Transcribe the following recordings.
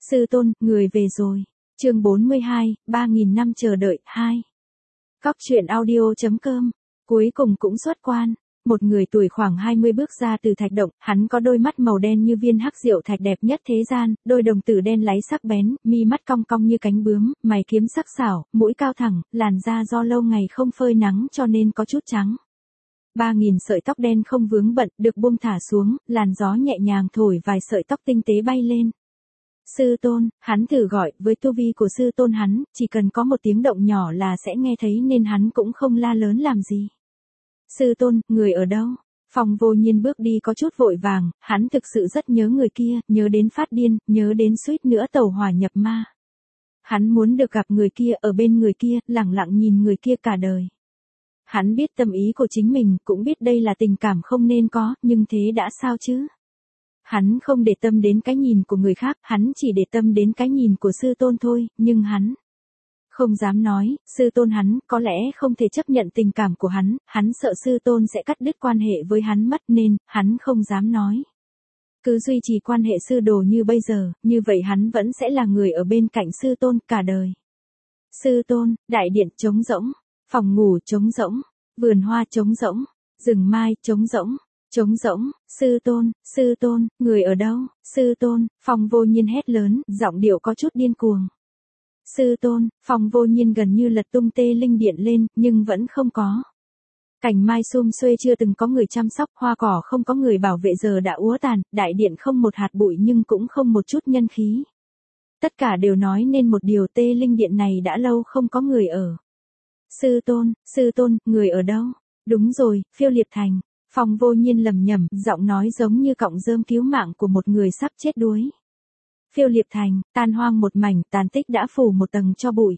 Sư tôn, người về rồi. Chương 42, 3000 năm chờ đợi 2. Cóc truyện audio.com. Cuối cùng cũng xuất quan. Một người tuổi khoảng 20 bước ra từ thạch động, hắn có đôi mắt màu đen như viên hắc diệu thạch đẹp nhất thế gian, đôi đồng tử đen láy sắc bén, mi mắt cong cong như cánh bướm, mày kiếm sắc sảo, mũi cao thẳng, làn da do lâu ngày không phơi nắng cho nên có chút trắng. 3000 sợi tóc đen không vướng bận, được buông thả xuống, làn gió nhẹ nhàng thổi vài sợi tóc tinh tế bay lên. Sư tôn, hắn thử gọi, với tu vi của sư tôn hắn, chỉ cần có một tiếng động nhỏ là sẽ nghe thấy nên hắn cũng không la lớn làm gì. Sư tôn, người ở đâu? Phong Vô Nhiên bước đi có chút vội vàng, hắn thực sự rất nhớ người kia, nhớ đến phát điên, nhớ đến suýt nữa tẩu hỏa nhập ma. Hắn muốn được gặp người kia, ở bên người kia, lặng lặng nhìn người kia cả đời. Hắn biết tâm ý của chính mình, cũng biết đây là tình cảm không nên có, nhưng thế đã sao chứ? Hắn không để tâm đến cái nhìn của người khác, hắn chỉ để tâm đến cái nhìn của sư tôn thôi, nhưng hắn không dám nói, sư tôn hắn có lẽ không thể chấp nhận tình cảm của hắn sợ sư tôn sẽ cắt đứt quan hệ với hắn mất nên, hắn không dám nói. Cứ duy trì quan hệ sư đồ như bây giờ, như vậy hắn vẫn sẽ là người ở bên cạnh sư tôn cả đời. Sư tôn, đại điện trống rỗng, phòng ngủ trống rỗng, vườn hoa trống rỗng, rừng mai trống rỗng, sư tôn, người ở đâu, sư tôn, Phong Vô Nhiên hét lớn, giọng điệu có chút điên cuồng. Sư tôn, Phong Vô Nhiên gần như lật tung tê linh điện lên, nhưng vẫn không có. Cảnh mai sum xuê chưa từng có người chăm sóc, hoa cỏ không có người bảo vệ giờ đã úa tàn, đại điện không một hạt bụi nhưng cũng không một chút nhân khí. Tất cả đều nói nên một điều, tê linh điện này đã lâu không có người ở. Sư tôn, người ở đâu? Đúng rồi, Phiêu Liệp Thành. Phong Vô Nhiên lẩm nhẩm, giọng nói giống như cọng rơm cứu mạng của một người sắp chết đuối. Phiêu Liệp Thành, tan hoang một mảnh, tàn tích đã phủ một tầng cho bụi.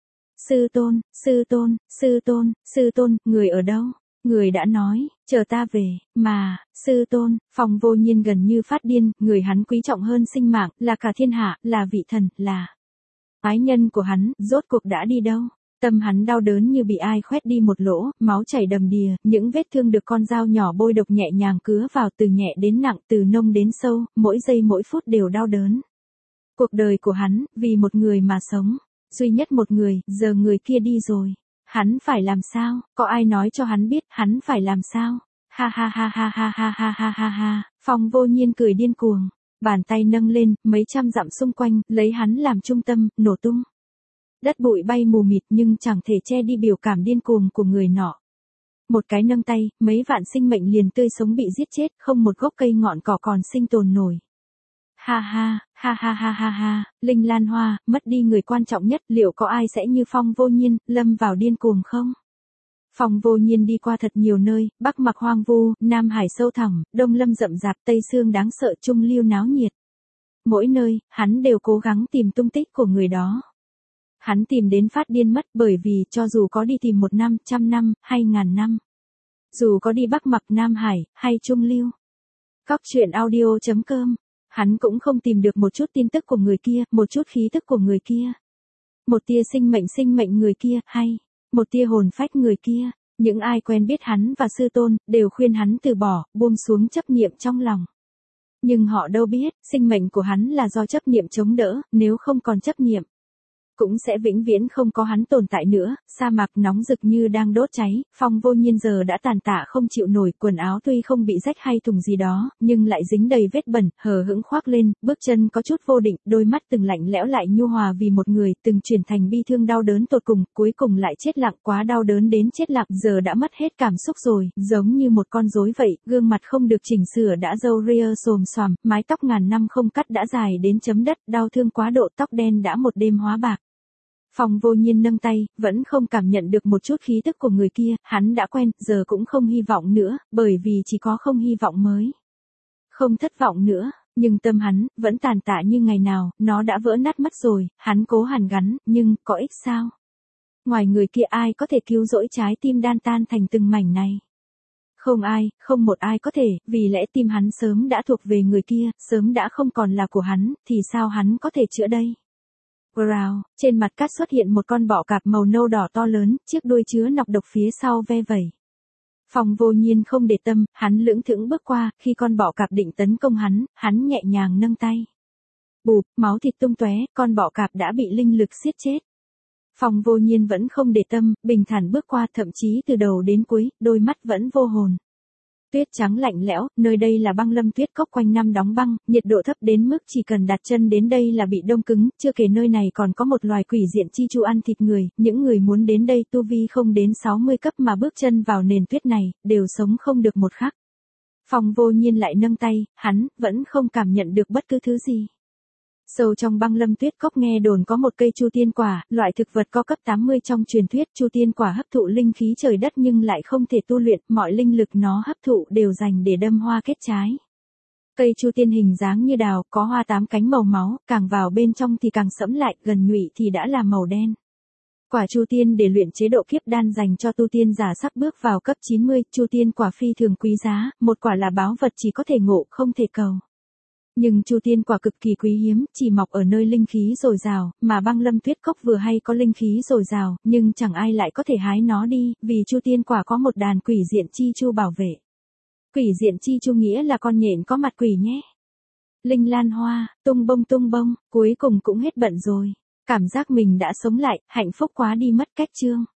Sư tôn, người ở đâu? Người đã nói, chờ ta về, mà, sư tôn, Phong Vô Nhiên gần như phát điên, người hắn quý trọng hơn sinh mạng, là cả thiên hạ, là vị thần, là ái nhân của hắn, rốt cuộc đã đi đâu? Tâm hắn đau đớn như bị ai khoét đi một lỗ, máu chảy đầm đìa, những vết thương được con dao nhỏ bôi độc nhẹ nhàng cứa vào, từ nhẹ đến nặng, từ nông đến sâu, mỗi giây mỗi phút đều đau đớn. Cuộc đời của hắn, vì một người mà sống, duy nhất một người, giờ người kia đi rồi. Hắn phải làm sao? Có ai nói cho hắn biết, hắn phải làm sao? Ha ha ha ha ha ha ha ha ha ha. Phong Vô Nhiên cười điên cuồng, bàn tay nâng lên, mấy trăm dặm xung quanh, lấy hắn làm trung tâm, nổ tung. Đất bụi bay mù mịt nhưng chẳng thể che đi biểu cảm điên cuồng của người nọ. Một cái nâng tay, mấy vạn sinh mệnh liền tươi sống bị giết chết, không một gốc cây ngọn cỏ còn sinh tồn nổi. Ha ha, ha ha ha ha ha, Linh Lan Hoa, mất đi người quan trọng nhất, liệu có ai sẽ như Phong Vô Nhiên, lâm vào điên cuồng không? Phong Vô Nhiên đi qua thật nhiều nơi, Bắc Mặc hoang vu, Nam Hải sâu thẳm, Đông Lâm rậm rạp, Tây Sương đáng sợ, Trung Liêu náo nhiệt. Mỗi nơi, hắn đều cố gắng tìm tung tích của người đó. Hắn tìm đến phát điên mất, bởi vì cho dù có đi tìm 1 năm, 100 năm, hay 1000 năm. Dù có đi Bắc Mặc, Nam Hải, hay Trung Liêu. Cóc truyện audio.com. Hắn cũng không tìm được một chút tin tức của người kia, một chút khí tức của người kia. Một tia sinh mệnh người kia, hay một tia hồn phách người kia. Những ai quen biết hắn và sư tôn, đều khuyên hắn từ bỏ, buông xuống chấp niệm trong lòng. Nhưng họ đâu biết, sinh mệnh của hắn là do chấp niệm chống đỡ, nếu không còn chấp niệm, cũng sẽ vĩnh viễn không có hắn tồn tại nữa. Sa mạc nóng rực như đang đốt cháy, Phong Vô Nhiên giờ đã tàn tạ không chịu nổi, quần áo tuy không bị rách hay thùng gì đó, nhưng lại dính đầy vết bẩn, hờ hững khoác lên, bước chân có chút vô định, đôi mắt từng lạnh lẽo lại nhu hòa vì một người, từng chuyển thành bi thương đau đớn tột cùng, cuối cùng lại chết lặng, quá đau đớn đến chết lặng, giờ đã mất hết cảm xúc rồi, giống như một con rối vậy, gương mặt không được chỉnh sửa đã râu ria xồm xoàm, mái tóc ngàn năm không cắt đã dài đến chấm đất, đau thương quá độ, tóc đen đã một đêm hóa bạc. Phong Vô Nhiên nâng tay, vẫn không cảm nhận được một chút khí tức của người kia, hắn đã quen, giờ cũng không hy vọng nữa, bởi vì chỉ có không hy vọng mới. Không thất vọng nữa, nhưng tâm hắn, vẫn tàn tạ như ngày nào, nó đã vỡ nát mất rồi, hắn cố hàn gắn, nhưng, có ích sao? Ngoài người kia ai có thể cứu rỗi trái tim đan tan thành từng mảnh này? Không ai, không một ai có thể, vì lẽ tim hắn sớm đã thuộc về người kia, sớm đã không còn là của hắn, thì sao hắn có thể chữa đây? Wow, trên mặt cát xuất hiện một con bọ cạp màu nâu đỏ to lớn, chiếc đuôi chứa nọc độc phía sau ve vẩy. Phong Vô Nhiên không để tâm, hắn lững thững bước qua, khi con bọ cạp định tấn công hắn nhẹ nhàng nâng tay. bụp, máu thịt tung tóe, con bọ cạp đã bị linh lực siết chết. Phong Vô Nhiên vẫn không để tâm, bình thản bước qua, thậm chí từ đầu đến cuối, đôi mắt vẫn vô hồn. Tuyết trắng lạnh lẽo, nơi đây là băng lâm tuyết cốc quanh năm đóng băng, nhiệt độ thấp đến mức chỉ cần đặt chân đến đây là bị đông cứng, chưa kể nơi này còn có một loài quỷ diện chi chu ăn thịt người, những người muốn đến đây tu vi không đến 60 cấp mà bước chân vào nền tuyết này, đều sống không được một khắc. Phong Vô Nhiên lại nâng tay, hắn vẫn không cảm nhận được bất cứ thứ gì. Sâu trong băng lâm tuyết cốc nghe đồn có một cây chu tiên quả, loại thực vật có cấp 80 trong truyền thuyết. Chu tiên quả hấp thụ linh khí trời đất nhưng lại không thể tu luyện, mọi linh lực nó hấp thụ đều dành để đâm hoa kết trái. Cây chu tiên hình dáng như đào, có hoa 8 cánh màu máu, càng vào bên trong thì càng sẫm lại, gần nhụy thì đã là màu đen. Quả chu tiên để luyện chế độ kiếp đan dành cho tu tiên giả sắp bước vào cấp 90, chu tiên quả phi thường quý giá, một quả là báu vật chỉ có thể ngộ không thể cầu. Nhưng chu tiên quả cực kỳ quý hiếm, chỉ mọc ở nơi linh khí dồi dào, mà băng lâm tuyết cốc vừa hay có linh khí dồi dào, nhưng chẳng ai lại có thể hái nó đi, vì chu tiên quả có một đàn quỷ diện chi chu bảo vệ. Quỷ diện chi chu nghĩa là con nhện có mặt quỷ nhé. Linh lan hoa, tung bông, cuối cùng cũng hết bận rồi. Cảm giác mình đã sống lại, hạnh phúc quá đi mất cách chương.